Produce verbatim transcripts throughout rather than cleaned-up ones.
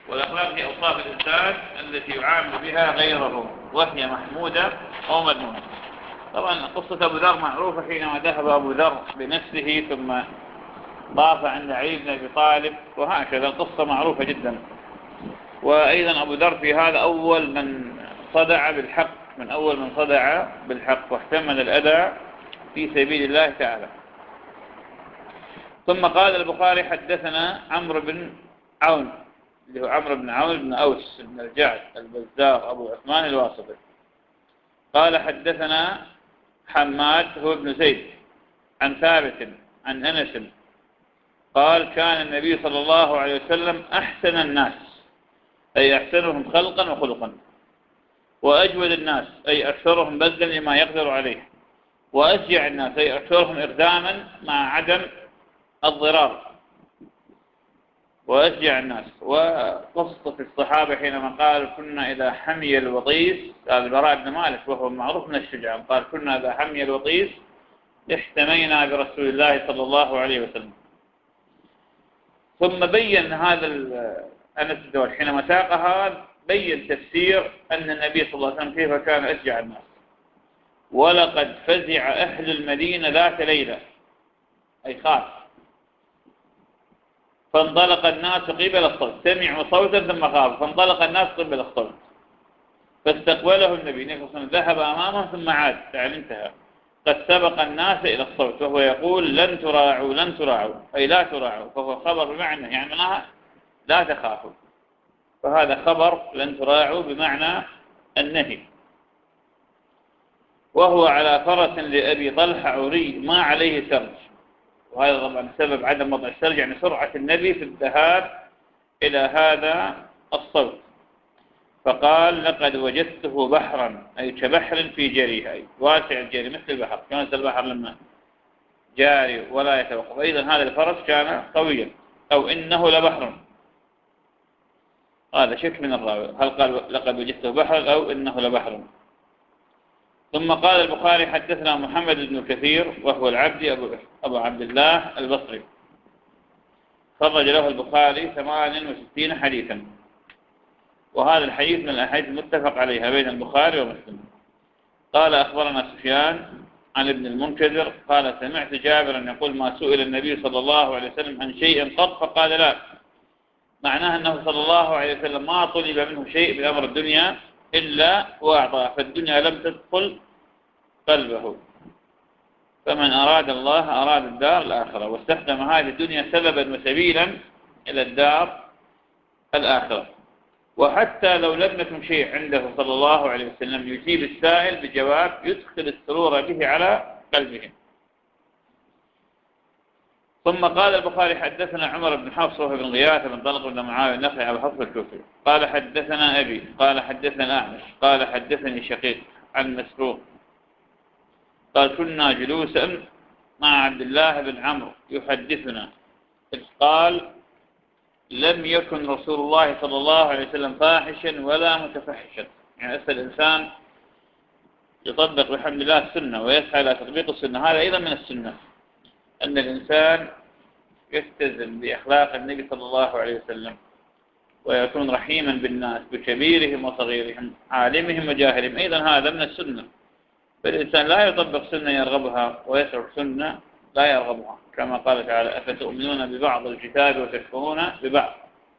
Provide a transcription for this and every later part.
والأخلاق هي أوصاف الإنسان التي يعامل بها غيره، وهي محمودة أو مذمومة. طبعا قصة أبو ذر معروفة، حينما ذهب أبو ذر بنفسه ثم طاف عند علي بن أبي طالب، وهكذا القصة معروفة جدا. وأيضا أبو ذر في هذا أول من صدع بالحق، من أول من صدع بالحق واحتمل الأذى في سبيل الله تعالى. ثم قال البخاري: حدثنا عمرو بن عون، اللي هو عمرو بن عون بن أوس بن الجعد البزار أبو عثمان الواسطي، قال: حدثنا حماد هو ابن زيد عن ثابت عن أنس قال: كان النبي صلى الله عليه وسلم أحسن الناس، أي أحسنهم خلقا وخلقا، وأجود الناس، أي أكثرهم بذلا لما يقدر عليه، وأشجع الناس، أي أكثرهم إقداما مع عدم الضرار، وأشجع الناس. وقصة الصحابة حينما قال: كنا إذا حمي الوطيس، قال البراء بن مالك وهو معروف من الشجاع، قال: كنا إذا حمي الوطيس احتمينا برسول الله صلى الله عليه وسلم. ثم بين هذا أنس الدول حينما ساقها، بين تفسير أن النبي صلى الله عليه وسلم كيف كان أشجع الناس: ولقد فزع أهل المدينة ذات ليلة، أي خاف، فانطلق الناس قبل الصوت، سمعوا صوتا ثم خافوا، فانطلق الناس قبل الصوت، فاستقبله النبي صلى الله عليه وسلم، ذهب أمامه ثم عاد، يعني انتهى، قد سبق الناس إلى الصوت، وهو يقول: لن تراعوا لن تراعوا، أي لا تراعوا، فهو خبر بمعنى يعني منها لا تخافوا، فهذا خبر لن تراعوا بمعنى النهي. وهو على فرس لأبي طلحة عري ما عليه سرج، وهذا طبعا سبب عدم وضع السرج، يعني سرعة النبي في الذهاب إلى هذا الصوت. فقال: لقد وجدته بحرا، أي كبحر في جريه، أي واسع الجري مثل البحر، كانت البحر لما جاري ولا يتوقف. أيضا هذا الفرس كان قويا، أو إنه لبحر، هذا شك من الراوي، هل قال لقد وجدته بحرا أو إنه لبحر. ثم قال البخاري: حدثنا محمد بن كثير وهو العبدي أبو, أبو عبد الله البصري، خرج له البخاري ثمان وستين حديثا، وهذا الحديث من الأحاديث المتفق عليها بين البخاري ومسلم. قال: أخبرنا سفيان عن ابن المنكدر قال: سمعت جابرا يقول: ما سئل النبي صلى الله عليه وسلم عن شيء قط فقال لا، معناه أنه صلى الله عليه وسلم ما طلب منه شيء بأمر الدنيا إلا وأعطاه، فالدنيا لم تدخل قلبه، فمن أراد الله أراد الدار الآخرة، واستخدم هذه الدنيا سببا وسبيلا إلى الدار الآخرة. وحتى لو لم يكن شيء عنده صلى الله عليه وسلم يجيب السائل بجواب يدخل السرور به على قلبه. ثم قال البخاري: حدثنا عمر بن حفص وهو بن غياث بن طلق بن معاوية النخعي أبو حفص الكوفي قال: حدثنا أبي قال: حدثنا الأعمش قال: حدثني شقيق عن مسروق قال: كنا جلوسا مع عبد الله بن عمرو يحدثنا، إذ قال: لم يكن رسول الله صلى الله عليه وسلم فاحشا ولا متفحشا. يعني أسأل الإنسان يطبق بحمد الله السنة ويسعى إلى تطبيق السنة، هذا أيضا من السنة، أن الإنسان يستزم بأخلاق النبي صلى الله عليه وسلم، ويكون رحيما بالناس بكبيرهم وصغيرهم عالمهم وجاهلهم، أيضا هذا من السنة. فالإنسان لا يطبق سنة يرغبها ويترك سنة لا يرغبها، كما قال تعالى: أفتؤمنون ببعض الكتاب وتكفرون ببعض.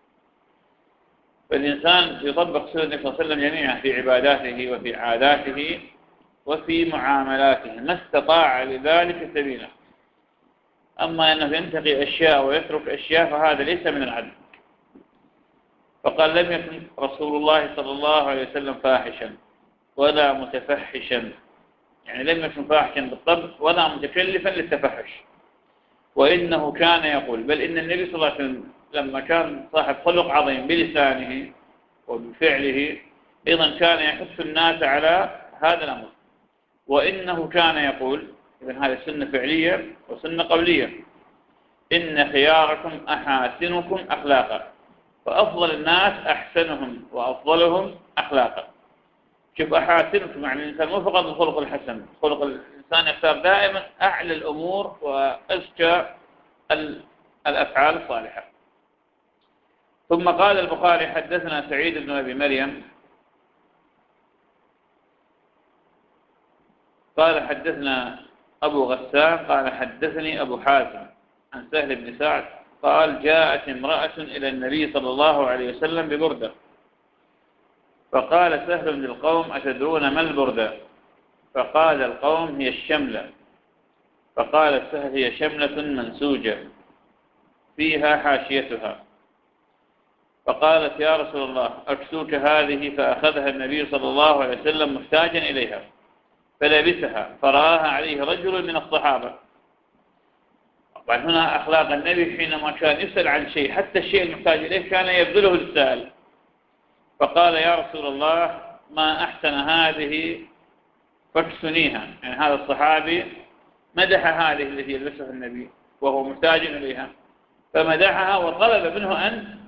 فالإنسان يطبق سنة النبي صلى الله عليه وسلم جميعا في عباداته وفي عاداته وفي معاملاته ما استطاع لذلك سبيلا. أما أنه ينتقي أشياء ويترك أشياء فهذا ليس من العدل. فقال: لم يكن رسول الله صلى الله عليه وسلم فاحشا ولا متفحشا، يعني لم يكن فاحشا بالطبع ولا متكلفا للتفحش. وإنه كان يقول، بل إن النبي صلى الله عليه وسلم لما كان صاحب خلق عظيم بلسانه وبفعله، أيضا كان يحث الناس على هذا الأمر. وإنه كان يقول، إذن هذه سنة فعلية وسنة قولية: إن خياركم أحاسنكم أخلاقا، فأفضل الناس أحسنهم وأفضلهم أخلاقا. شوف، أحاسنكم يعني الإنسان مو فقط الخلق الحسن، خلق الإنسان يختار دائما أعلى الأمور وأزكى الأفعال الصالحة. ثم قال البخاري حدثنا سعيد بن أبي مريم قال حدثنا أبو غسان قال حدثني أبو حاتم عن سهل بن سعد قال جاءت امرأة إلى النبي صلى الله عليه وسلم ببردة، فقال سهل للقوم أتدرون ما البردة؟ فقال القوم هي الشملة. فقال سهل هي شملة منسوجة فيها حاشيتها. فقالت يا رسول الله أكسوك هذه؟ فأخذها النبي صلى الله عليه وسلم محتاجا إليها فلبسها فرآها عليه رجل من الصحابة. بعد هنا أخلاق النبي حينما كان يسأل عن شيء حتى الشيء المحتاج إليه كان يبذله للسائل. فقال يا رسول الله ما أحسن هذه فاكسنيها، يعني هذا الصحابي مدح هذه التي يلبسها النبي وهو محتاج إليها فمدحها وطلب منه أن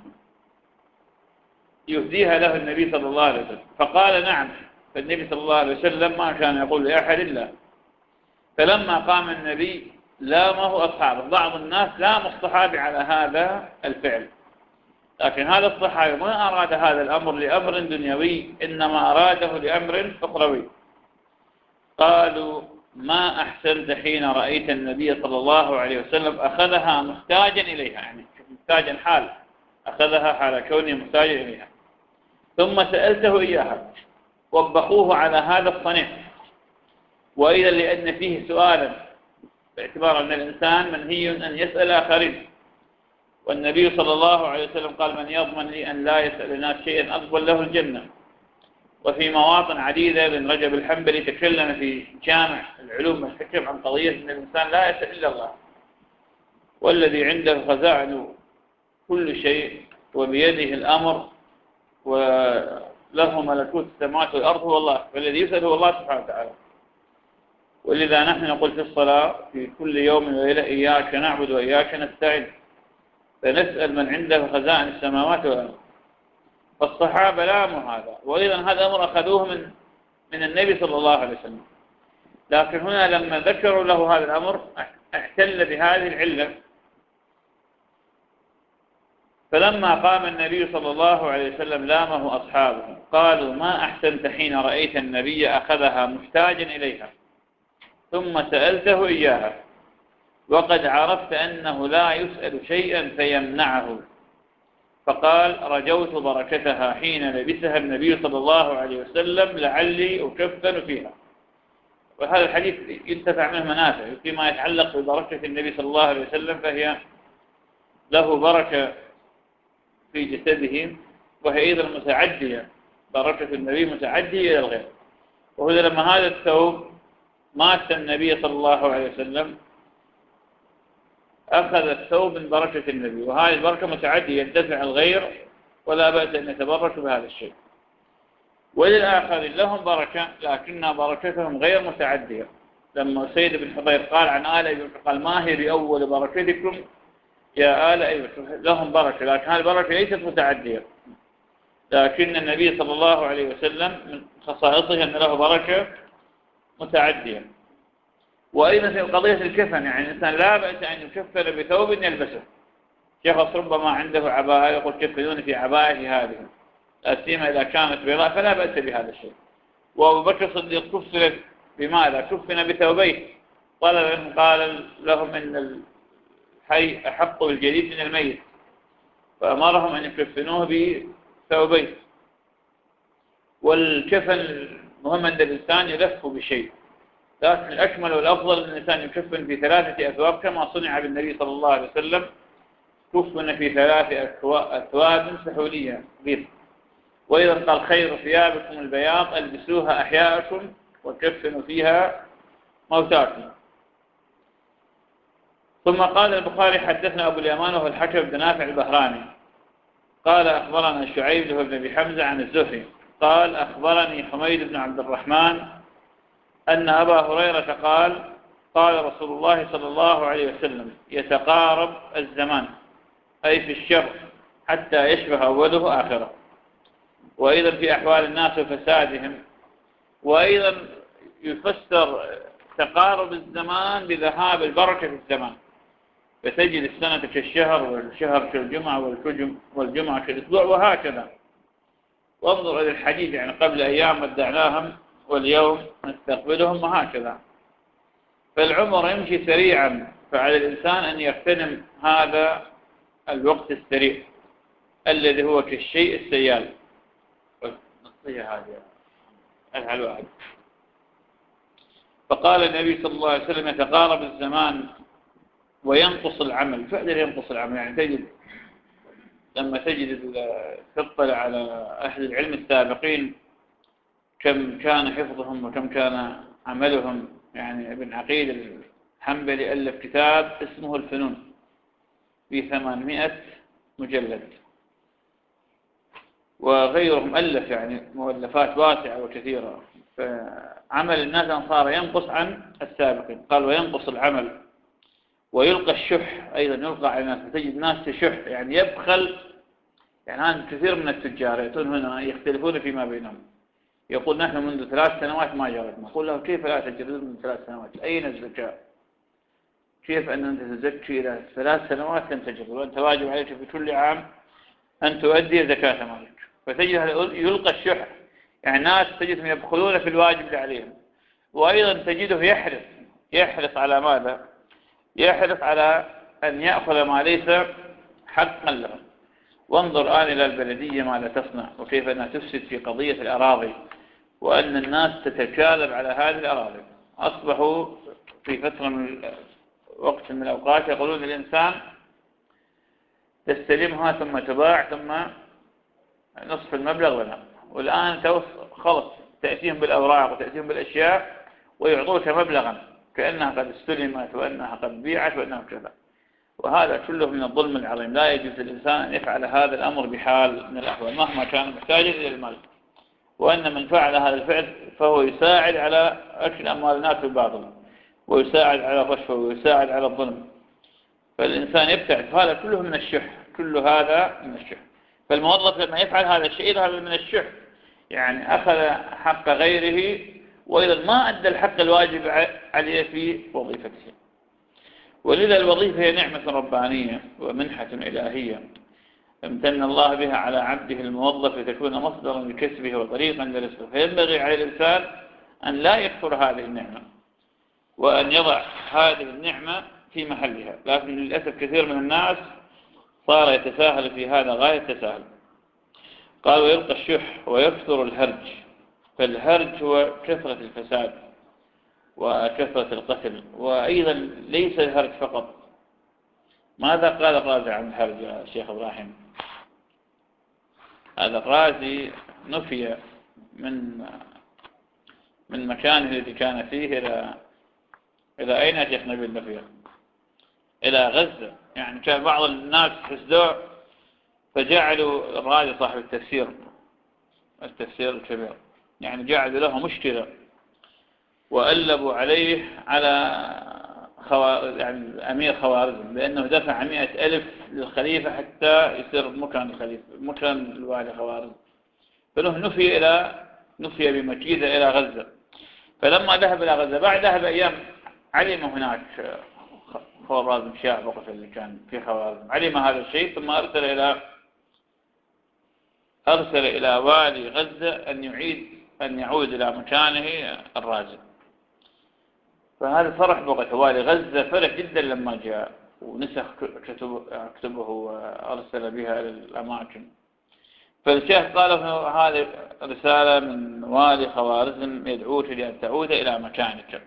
يهديها له النبي صلى الله عليه وسلم. فقال نعم. فالنبي صلى الله عليه وسلم ما كان يقول لأحد إلا. فلما قام النبي لامه أصحابه. بعض الناس لام الصحابي على هذا الفعل، لكن هذا الصحابي ما أراد هذا الأمر لأمر دنيوي إنما أراده لأمر أخروي. قالوا ما أحسنت حين رأيت النبي صلى الله عليه وسلم أخذها محتاجا إليها، يعني محتاجا حال أخذها حال كونه محتاجا إليها، ثم سألته إياها. وبخوه على هذا الصنيع. وإذا لأن فيه سؤالا باعتبار أن الإنسان منهي أن يسأل آخرين، والنبي صلى الله عليه وسلم قال من يضمن لي أن لا يسأل الناس شيئا أضمن له الجنة. وفي مواطن عديدة ابن رجب الحنبلي تكلم في جامع العلوم والحكم عن قضية أن الإنسان لا يسأل إلا الله، والذي عنده خزائن كل شيء وبيده الأمر وله ملكوت السماوات والأرض هو الله، والذي يسأل هو الله سبحانه وتعالى. ولذا نحن نقول في الصلاة في كل يوم وليلة إياك نعبد وإياك نستعين، فنسأل من عنده خزائن السماوات والأرض. فالصحابة لاموا هذا، وأيضا هذا الأمر أخذوه من من النبي صلى الله عليه وسلم. لكن هنا لما ذكروا له هذا الأمر احتل بهذه العلة. فلما قام النبي صلى الله عليه وسلم لامه أصحابه قالوا ما أحسنت حين رأيت النبي أخذها محتاجا إليها ثم سألته إياها وقد عرفت أنه لا يسأل شيئا فيمنعه. فقال رجوت بركتها حين لبسها النبي صلى الله عليه وسلم لعلي أكفن فيها. وهذا الحديث ينتفع منه منافع فيما يتعلق ببركة النبي صلى الله عليه وسلم، فهي له بركة في جسده، وهي أيضا متعدية. بركة النبي متعدية إلى الغير. وهذا لما هذا الثوب مات النبي صلى الله عليه وسلم أخذ الثوب من بركة النبي، وهذه البركة متعدية ينتفع الغير ولا بأس أن يتبرك بهذا الشيء. وللآخرين لهم بركة لكنها بركتهم غير متعدية. لما سيد بن حضير قال عن آل أبي بكر قال ما هي بأول بركتكم يا آل أبي بكر، لهم بركة لكن هذه البركة ليست متعدية. لكن النبي صلى الله عليه وسلم من خصائصه أن له بركة متعدية. وأيضا في قضية الكفن، يعني الإنسان لا بأس أن يكفن بثوب يلبسه. شخص ربما عنده عباءة يقول كفنوني في عباءتي هذه، لا سيما إذا كانت بيضاء فلا بأس بهذا الشيء. وأبو بكر الصديق كفن بماذا؟ كفن بثوبين. طلب قال لهم إن الحي أحق بالجديد من الميت، فأمرهم أن يكفنوه بثوبين. والكفن مهم أن الإنسان يلف بشيء، لكن الأكمل والأفضل أن الإنسان يكفن في ثلاثة أثواب كما صنع بالنبي صلى الله عليه وسلم. كفن في ثلاث أثواب سحولية بيض. وإذا قال خير ثيابكم البياض ألبسوها أحياءكم وكفنوا فيها موتاكم. ثم قال البخاري حدثنا أبو اليمان وهو الحكم بن نافع البهراني قال أخبرنا شعيب بن أبي حمزة عن الزهري قال أخبرني حميد بن عبد الرحمن أن أبا هريرة قال قال رسول الله صلى الله عليه وسلم يتقارب الزمان أي في الشر حتى يشبه أوله آخره. وأيضا في أحوال الناس وفسادهم. وأيضا يفسر تقارب الزمان بذهاب البركة في الزمان. فتجد السنة كالشهر والشهر كالجمعة والجمعة كالأسبوع وهكذا. وانظر إلى الحديث يعني قبل أيام ودعناهم واليوم نستقبلهم وهكذا. فالعمر يمشي سريعا، فعلى الإنسان أن يغتنم هذا الوقت السريع الذي هو كالشيء السيال. نصيحة هذه الحلوة. فقال النبي صلى الله عليه وسلم يتقارب الزمان وينقص العمل. فعلا ينقص العمل، يعني تجد لما تجد تطلع على أهل العلم السابقين كم كان حفظهم وكم كان عملهم. يعني ابن عقيل الحنبلي ألف كتاب اسمه الفنون في ثمانمائة مجلد، وغيرهم ألف يعني مؤلفات واسعة وكثيرة. فعمل الناس صار ينقص عن السابقين. قال وينقص العمل ويلقى الشح أيضا، يلقى على الناس. تجد ناس تشح يعني يبخل. يعني هذا كثير من التجار يأتون هنا يختلفون فيما بينهم. يقول نحن منذ ثلاث سنوات ما جربنا. نقول له كيف لا تجربون من ثلاث سنوات؟ أين الزكاة؟ كيف أن أنت تزكي إلى ثلاث سنوات لم تجرب وأنت واجب عليك في كل عام أن تؤدي زكاة مالك؟ فتجد يلقى الشح، يعني ناس تجدهم يبخلون في الواجب اللي عليهم. وأيضا تجده يحرص يحرص على ماذا؟ يحرص على أن يأخذ ما ليس حقا له. وانظر الآن إلى البلدية ماذا تصنع، وكيف أنها تفسد في قضية الأراضي، وأن الناس تتكالب على هذه الأراضي. أصبحوا في فترة من وقت من الأوقات يقولون الإنسان تستلمها ثم تباع ثم نصف المبلغ لنا. والآن خلص تأتيهم بالأوراق وتأتيهم بالأشياء ويعطوك مبلغا كأنها قد استلمت وأنها قد بيعت وأنها كذا. وهذا كله من الظلم العظيم. لا يجوز للإنسان أن يفعل هذا الأمر بحال من الأحوال مهما كان محتاجا إلى المال. وأن من فعل هذا الفعل فهو يساعد على أكل أموال الناس بالباطل، ويساعد على الرشوة، ويساعد على الظلم. فالإنسان يبتعد. هذا كله من الشح، كل هذا من الشح. فالموظف لما يفعل هذا الشيء هذا من الشح، يعني أخذ حق غيره وإذا ما أدى الحق الواجب عليه في وظيفته. ولذا الوظيفة هي نعمة ربانية ومنحة إلهية امتن الله بها على عبده الموظف لتكون مصدرا لكسبه وطريقا لرزقه. فينبغي على الإنسان أن لا يكفر هذه النعمة وأن يضع هذه النعمة في محلها. لكن للأسف كثير من الناس صار يتساهل في هذا غاية التساهل. قال ويلقى الشح ويكثر الهرج. فالهرج هو كثرة الفساد وكثرة القتل. وأيضا ليس الهرج فقط. ماذا قال الرازي عن الهرج يا شيخ إبراهيم؟ هذا الرازي نفي من من مكانه الذي كان فيه إلى إلى أين يا شيخ نبيل نفي؟ إلى غزة. يعني كان بعض الناس حسدوه فجعلوا الرازي صاحب التفسير التفسير الكبير يعني جعلوا له مشكلة وألبوا عليه على خوار... يعني أمير خوارزم بأنه دفع مئة ألف للخليفة حتى يصير مكان الخليفة مكان الوالي خوارزم. فله نفي إلى نفي بمكيدة إلى غزة. فلما ذهب إلى غزة بعدها بأيام علم هناك خوارزم شاه وقف اللي كان في خوارزم علم هذا الشيء ثم أرسل إلى أرسل إلى والي غزة أن يعيد أن يعود إلى مكانه الرازي. فهذا فرح بوقت والي غزة فرح جدا لما جاء ونسخ كتبه وأرسل بها إلى الأماكن. فالشيخ قال هذه رسالة من والي خوارزم يدعوك لأن تعود إلى مكانك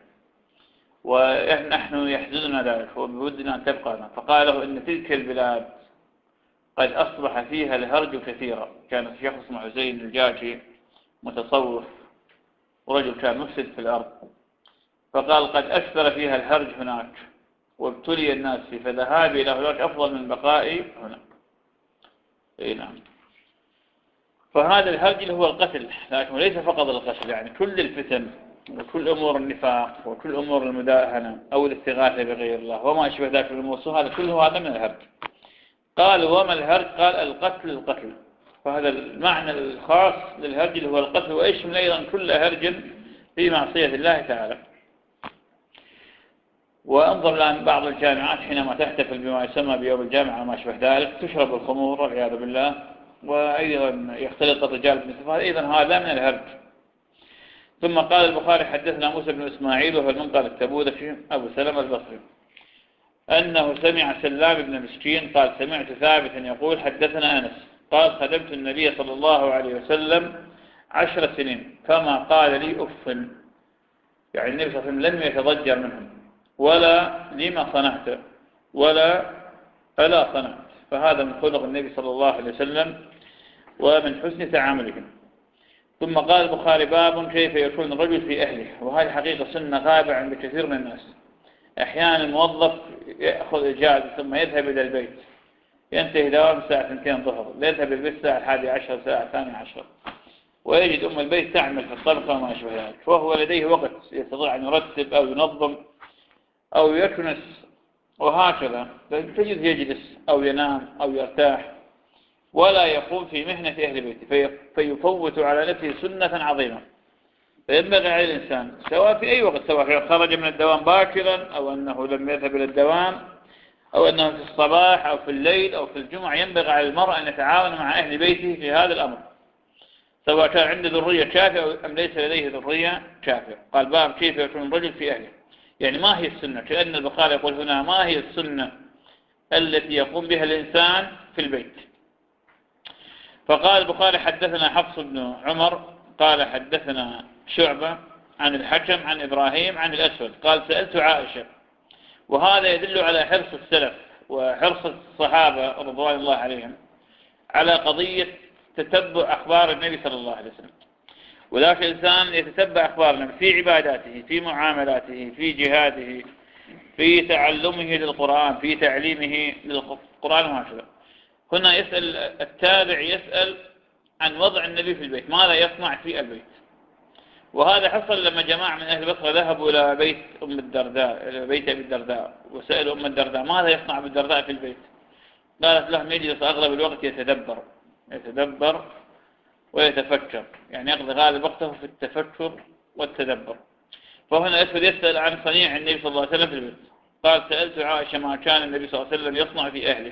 ونحن يحزننا ذلك وبودنا أن تبقى. فقال له إن تلك البلاد قد أصبح فيها الهرج كثيرا. كان الشيخ اسمه حسين الجاشي متصوف ورجل كان مفسد في الأرض. فقال قد أكثر فيها الهرج هناك وابتلي الناس فيه فذهابي إلى هناك أفضل من بقائي هنا. إيه نعم. فهذا الهرج اللي هو القتل، لكن ليس فقط القتل، يعني كل الفتن وكل أمور النفاق وكل أمور المداهنة أو الاستغاثة بغير الله وما أشبه ذلك من الأمور هذا كله هذا من الهرج. قال وما الهرج؟ قال القتل القتل. فهذا المعنى الخاص للهرج اللي هو القتل ويشمل أيضا كل هرج في معصية الله تعالى. وانظر الآن بعض الجامعات حينما تحتفل بما يسمى بيوم الجامعة وما شبه ذلك تشرب الخمور والعياذ بالله، وأيضا يختلط الرجال بالنساء، أيضا هذا من الهرج. ثم قال البخاري حدثنا موسى بن إسماعيل وهو المنقل التبوذكي أبو سلمة البصري أنه سمع سلام بن مسكين قال سمعت ثابتا يقول حدثنا أنس قال خدمت النبي صلى الله عليه وسلم عشر سنين فما قال لي أف، يعني النبي صلى الله عليه وسلم لم يتضجر منهم ولا لما صنعت ولا ألا صنعت، فهذا من خلق النبي صلى الله عليه وسلم ومن حسن تعاملهم. ثم قال البخاري باب كيف يكون الرجل في أهله، وهذه حقيقة سنة غابة عند كثير من الناس. أحيانا الموظف يأخذ إجازة ثم يذهب إلى البيت، ينتهي دوام الساعة اثنتين ظهر، يذهب البيت الساعة الحادية عشر الساعة الثانية عشر، ويجد أم البيت تعمل في الطبخ وما أشبه ذلك، وهو لديه وقت يستطيع أن يرتب أو ينظم أو يكنس وهكذا، تجد يجلس أو ينام أو يرتاح ولا يقوم في مهنة أهل بيته، فيفوت على نفسه سنة عظيمة. فينبغي على الإنسان سواء في أي وقت، سواء خرج من الدوام باكرا أو أنه لم يذهب إلى الدوام أو أنه في الصباح أو في الليل أو في الجمعة، ينبغي على المرء أن يتعاون مع أهل بيته في هذا الأمر، سواء كان عنده ذرية كافية أم ليس لديه ذرية كافية. قال باب كيف يكون الرجل في أهله، يعني ما هي السنة، كأن البخاري يقول هنا ما هي السنة التي يقوم بها الإنسان في البيت. فقال البخاري حدثنا حفص بن عمر قال حدثنا شعبة عن الحكم عن إبراهيم عن الأسود قال سألت عائشة، وهذا يدل على حرص السلف وحرص الصحابة رضوان الله عليهم على قضية تتبع أخبار النبي صلى الله عليه وسلم. وذاك الإنسان يتتبع أخبار النبي في عباداته في معاملاته في جهاده في تعلمه للقرآن في تعليمه للقرآن وهكذا. هنا يسأل التابع يسأل عن وضع النبي في البيت، ماذا يصنع في البيت. وهذا حصل لما جماعة من أهل البصرة ذهبوا إلى بيت أم الدرداء إلى بيت أبي الدرداء وسألوا أم الدرداء ماذا يصنع أبي الدرداء في البيت. قالت لهم يجلس أغلب الوقت يتدبر يتدبر ويتفكر، يعني يقضي غالب وقته في التفكر والتدبر. فهنا أسود يسأل عن صنيع النبي صلى الله عليه وسلم في البيت. قال سألت عائشة ما كان النبي صلى الله عليه وسلم يصنع في أهله،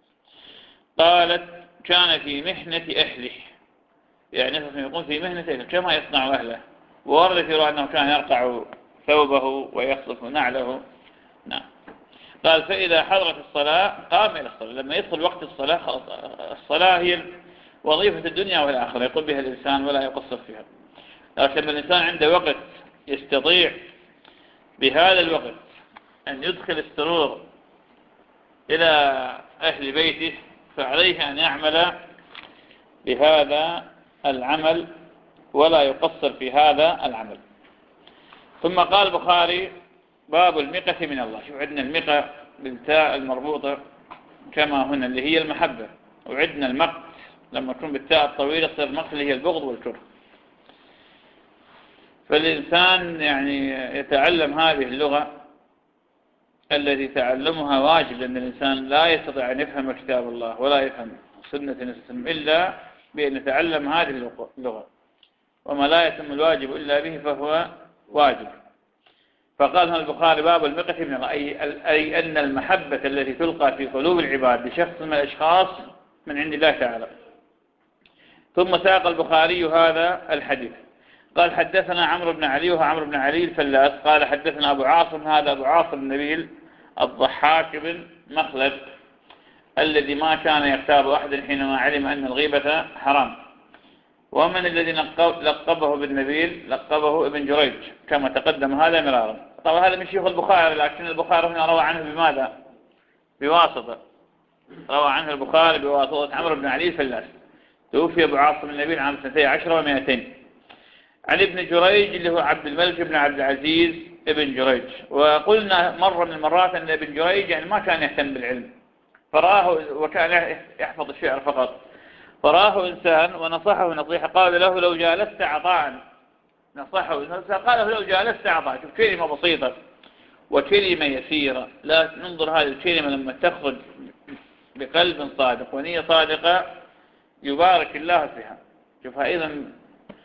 قالت كان في محنة أهله، يعني يقول في مهنة أهله كما يصنع أهله. وورد في رواية أنه كان يرقع ثوبه ويخصف نعله. نعم. قال فإذا حضرت الصلاة قام إلى الصلاة، لما يدخل وقت الصلاة خلاص الصلاة هي وظيفة الدنيا والآخرة يقوم بها الإنسان ولا يقصر فيها. لكن لما الإنسان عنده وقت يستطيع بهذا الوقت أن يدخل السرور إلى أهل بيته فعليه أن يعمل بهذا العمل ولا يقصر في هذا العمل. ثم قال البخاري باب المقة من الله. شوف عندنا المقة بالتاء المربوطة كما هنا اللي هي المحبة، وعندنا المقت لما تكون بالتاء الطويلة تصير المقت اللي هي البغض والكره. فالإنسان يعني يتعلم هذه اللغة التي تعلمها واجب، لأن الإنسان لا يستطيع أن يفهم كتاب الله ولا يفهم سنة النبي إلا بأن يتعلم هذه اللغة، وما لا يتم الواجب إلا به فهو واجب. فقال هنا البخاري باب المقة من الله، أي أن المحبة التي تلقى في قلوب العباد لشخص من الأشخاص من عند الله تعالى. ثم ساق البخاري هذا الحديث قال حدثنا عمرو بن علي وهو عمرو بن علي الفلاس قال حدثنا أبو عاصم، هذا أبو عاصم النبيل الضحاك بن مخلد الذي ما كان يغتاب أحد حينما علم أن الغيبة حرام. ومن الذي لقبه بالنبيل لقبه ابن جريج كما تقدم هذا مرارا. طبعا هذا من شيوخ البخاري، لكن البخاري هنا روى عنه بماذا؟ بواسطة، روى عنه البخاري بواسطة عمرو بن علي الفلاس. توفي أبو عاصم النبيل عام سنتين عشر ومائتين عن ابن جريج اللي هو عبد الملك بن عبد العزيز ابن جريج. وقلنا مرة من المرات أن ابن جريج يعني ما كان يهتم بالعلم، فراه وكان يحفظ الشعر فقط، فراه إنسان ونصحه نصيحة قال له لو جالست عطاء، نصحه قال له لو جالست عطاء. شوف كلمة بسيطة وكلمة يسيرة، لا ننظر هذه الكلمة لما تخرج بقلب صادق ونية صادقة يبارك الله فيها. شوف أيضا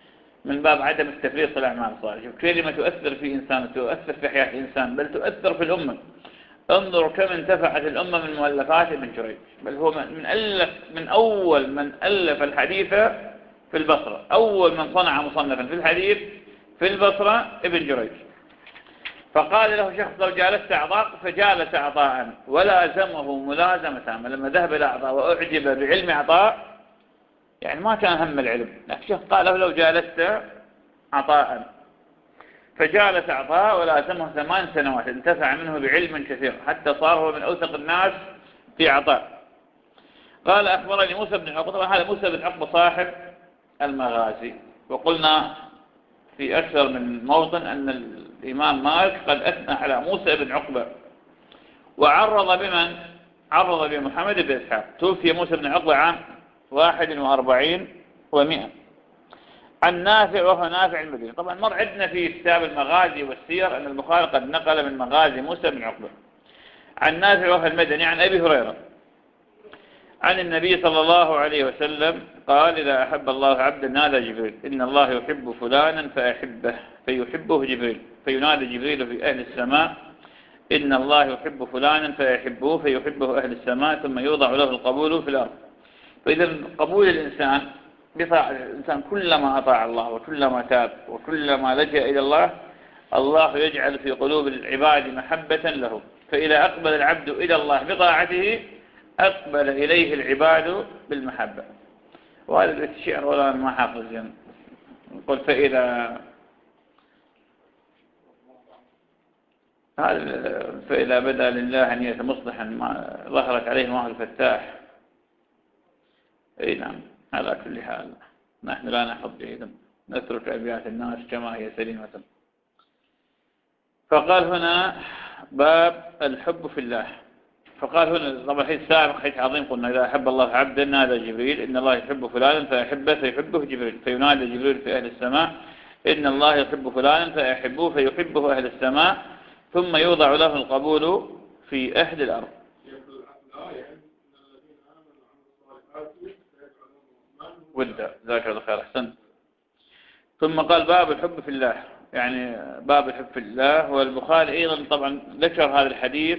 من باب عدم التفريط في الأعمال الصالحة. شوف كلمة تؤثر في إنسان، تؤثر في حياة إنسان، بل تؤثر في الأمة. انظروا كم انتفعت الأمة من مؤلفات ابن جريج، بل هو من ألف من أول من ألف الحديث في البصرة، أول من صنع مصنفا في الحديث في البصرة ابن جريج. فقال له شخص لو جالست عطاء، فجالس عطاء ولازمه ملازمة تامة. لما ذهب إلى عطاء وأعجب بعلم عطاء، يعني ما كان هم العلم، لكن شخص قال له لو جالست عطاء، فجالس عطاء ولازمه ثمان سنوات، انتفع منه بعلم كثير حتى صار هو من أوثق الناس في عطاء. قال أخبرني موسى بن عقبة. طبعا هذا موسى بن عقبة صاحب المغازي، وقلنا في أكثر من موطن أن الإمام مالك قد أثنى على موسى بن عقبة، وعرض بمن؟ عرض بمحمد بن إسحاق. توفي موسى بن عقبة عام واحد وأربعين ومئة، عن نافع وهو نافع المدني. طبعا مر عندنا في كتاب المغازي والسير أن البخاري قد نقل من مغازي موسى بن عقبة. عن نافع وهو المدني عن أبي هريرة عن النبي صلى الله عليه وسلم قال: إذا أحب الله عبدا نادى جبريل إن الله يحب فلانا فأحبه، فيحبه جبريل، فينادي جبريل في أهل السماء إن الله يحب فلانا فيحبه، فيحبه أهل السماء، ثم يوضع له القبول في الأرض. فإذا قبول الإنسان بطاعة الإنسان، كلما أطاع الله وكلما تاب وكلما لجأ إلى الله، الله يجعل في قلوب العباد محبة له. فإذا أقبل العبد إلى الله بطاعته أقبل إليه العباد بالمحبة. وهذا البيت الشعر ولا ما حافظ يعني. نقول فإذا فإذا بدأ لله أن يتمصلحا ما ظهرت عليه ماء الفتاح. أي نعم. على كل حال نحن لا نحفظ جيدا، نترك أبيات الناس كما هي سليمة. فقال هنا باب الحب في الله. فقال هنا طبعا الحديث السابق حديث عظيم، قلنا إذا أحب الله عبدا نادى جبريل إن الله يحب فلانا فيحبه، فيحبه جبريل، فينادي جبريل في أهل السماء إن الله يحب فلانا فيحبه، فيحبه أهل السماء، ثم يوضع له القبول في أهل الأرض. ودا ذاك الخير أحسنت. ثم قال باب الحب في الله، يعني باب الحب في الله. والبخاري أيضا طبعا ذكر هذا الحديث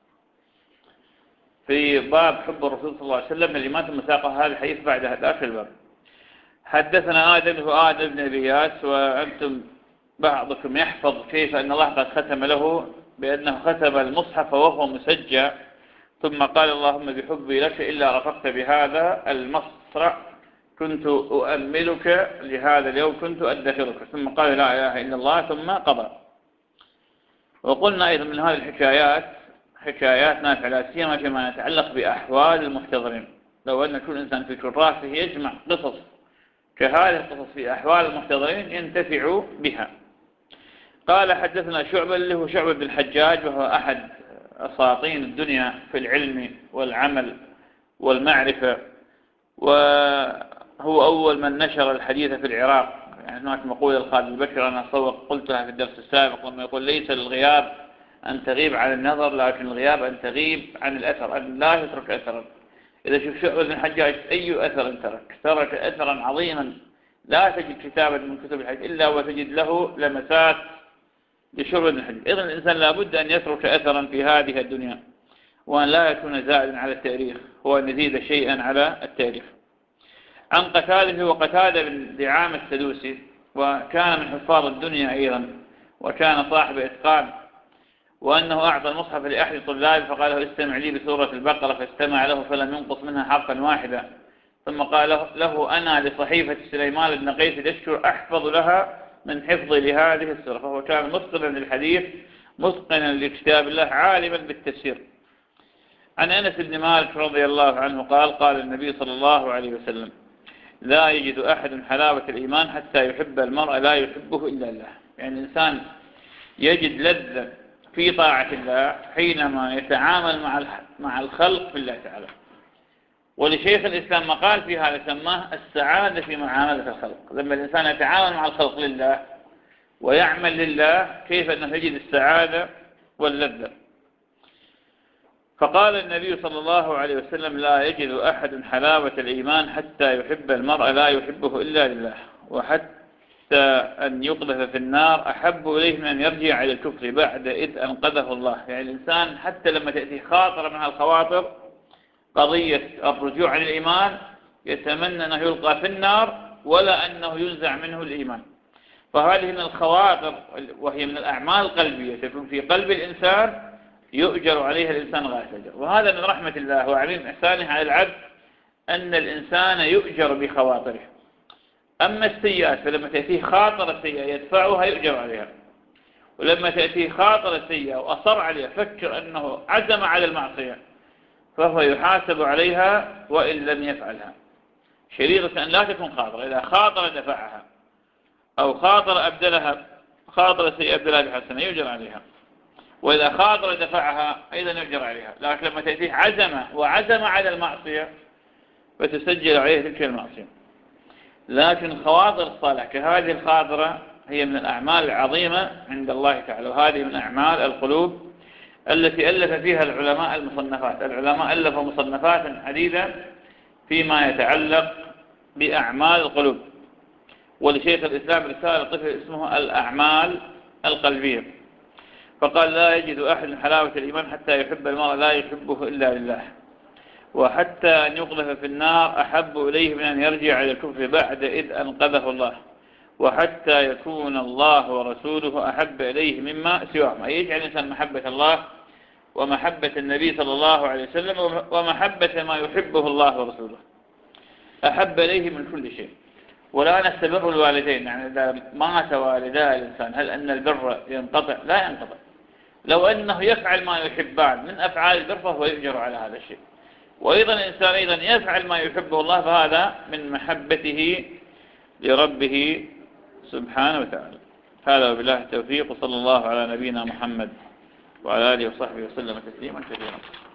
في باب حب الرسول صلى الله عليه وسلم، اللي ما تم ساقه هذا الحديث بعد آخر الباب. حدثنا آدم هو آدم بن إياس، وأنتم بعضكم يحفظ كيف أن الله قد ختم له بأنه ختم المصحف وهو مسجى، ثم قال اللهم بحبي لك إلا رفقت بهذا المصرع كنت أؤملك لهذا اليوم كنت أدخرك، ثم قال لا إله إلا الله ثم قضى. وقلنا أيضا من هذه الحكايات حكايات نافعة لا سيما فيما يتعلق بأحوال المحتضرين. لو أن كل إنسان في كراسه يجمع قصص كهذه القصص في أحوال المحتضرين ينتفع بها. قال حدثنا شعبة اللي هو شعبة بن الحجاج، وهو أحد أساطين الدنيا في العلم والعمل والمعرفة، وهو أول من نشر الحديث في العراق. يعني هناك مقولة لخالد البكر أنا أصور قلتها في الدرس السابق لما يقول ليس الغياب أن تغيب عن النظر، لكن الغياب أن تغيب عن الأثر، أن لا يترك أثرا. إذا شوف شعبة بن الحجاج أي أثر ترك، ترك أثرا عظيما لا تجد كتابا من كتب الحديث إلا وتجد له لمسات لشعبة بن الحجاج. إذن الإنسان لابد أن يترك أثرا في هذه الدنيا، وأن لا يكون زائدا على التاريخ، هو أن يزيد شيئا على التاريخ. عن قتادة وقتادة بن دعامة السدوسي، وكان من حفاظ الدنيا أيضا، وكان صاحب إتقان، وأنه أعطى المصحف لأحد طلاب فقال له استمع لي بسورة البقرة، فاستمع له فلم ينقص منها حرفا واحدا، ثم قال له أنا لصحيفة سليمان بن قيس الأشكر أحفظ لها من حفظي لهذه السورة. فهو كان متقنا للحديث متقنا لكتاب الله عالما بالتفسير. عن أنس بن مالك رضي الله عنه قال قال النبي صلى الله عليه وسلم لا يجد أحد حلاوة الإيمان حتى يحب المرء لا يحبه إلا الله. يعني الإنسان يجد لذة في طاعة الله حينما يتعامل مع مع الخلق في الله تعالى. ولشيخ الإسلام مقال في هذا سماه السعادة في معاملة الخلق. لما الإنسان يتعامل مع الخلق لله ويعمل لله كيف أنه يجد السعادة واللذة. فقال النبي صلى الله عليه وسلم لا يجد أحد حلاوة الإيمان حتى يحب المرء لا يحبه إلا لله. وحتى أن يقذف في النار أحب إليه من أن يرجع إلى الكفر بعد إذ أنقذه الله. يعني الإنسان حتى لما تأتي خاطر من هالخواطر قضية الرجوع عن الإيمان يتمنى أنه يلقى في النار ولا أنه ينزع منه الإيمان. فهذه من الخواطر وهي من الأعمال القلبية تكون في قلب الإنسان يؤجر عليها الإنسان غاية الأجر. وهذا من رحمة الله وعظيم إحسانه على العبد أن الإنسان يؤجر بخواطره. أما السيئات فلما تأتيه خاطر سيئة يدفعها يؤجر عليها، ولما تأتيه خاطر سيئة وأصر عليها فكر أنه عزم على المعصية فهو يحاسب عليها وإن لم يفعلها. شريطة أن لا تكون خاطرة، إذا خاطر دفعها أو خاطر أبدلها خاطر سيئة أبدلها بحسنة يؤجر عليها، وإذا خاطر دفعها أيضا يؤجر عليها. لكن لما تأتيه عزم وعزم على المعصية فتسجل عليه تلك المعصية. لكن الخواطر الصالحة كهذه الخاطرة هي من الأعمال العظيمة عند الله تعالى، وهذه من أعمال القلوب التي ألف فيها العلماء المصنفات. العلماء ألفوا مصنفات عديدة فيما يتعلق بأعمال القلوب، ولشيخ الإسلام رسالة طفل اسمه الأعمال القلبية، فقال لا يجد أحد حلاوة الإيمان حتى يحب المرء لا يحبه إلا لله، وحتى أن يقذف في النار أحب إليه من أن يرجع إلى الكفر بعد إذ أنقذه الله، وحتى يكون الله ورسوله أحب إليه مما سواهم. أي يجعل الإنسان محبة الله ومحبة النبي صلى الله عليه وسلم ومحبة ما يحبه الله ورسوله أحب إليه من كل شيء. ولا نستبر الوالدين، يعني إذا مات والدا الإنسان هل أن البر ينقطع؟ لا ينقطع. لو أنه يفعل ما يحبان من أفعال البر فهو يؤجر على هذا الشيء. وأيضا الإنسان أيضا يفعل ما يحبه الله فهذا من محبته لربه سبحانه وتعالى. هذا وبالله التوفيق، وصلى الله على نبينا محمد وعلى آله وصحبه وسلم تسليما كثيرا.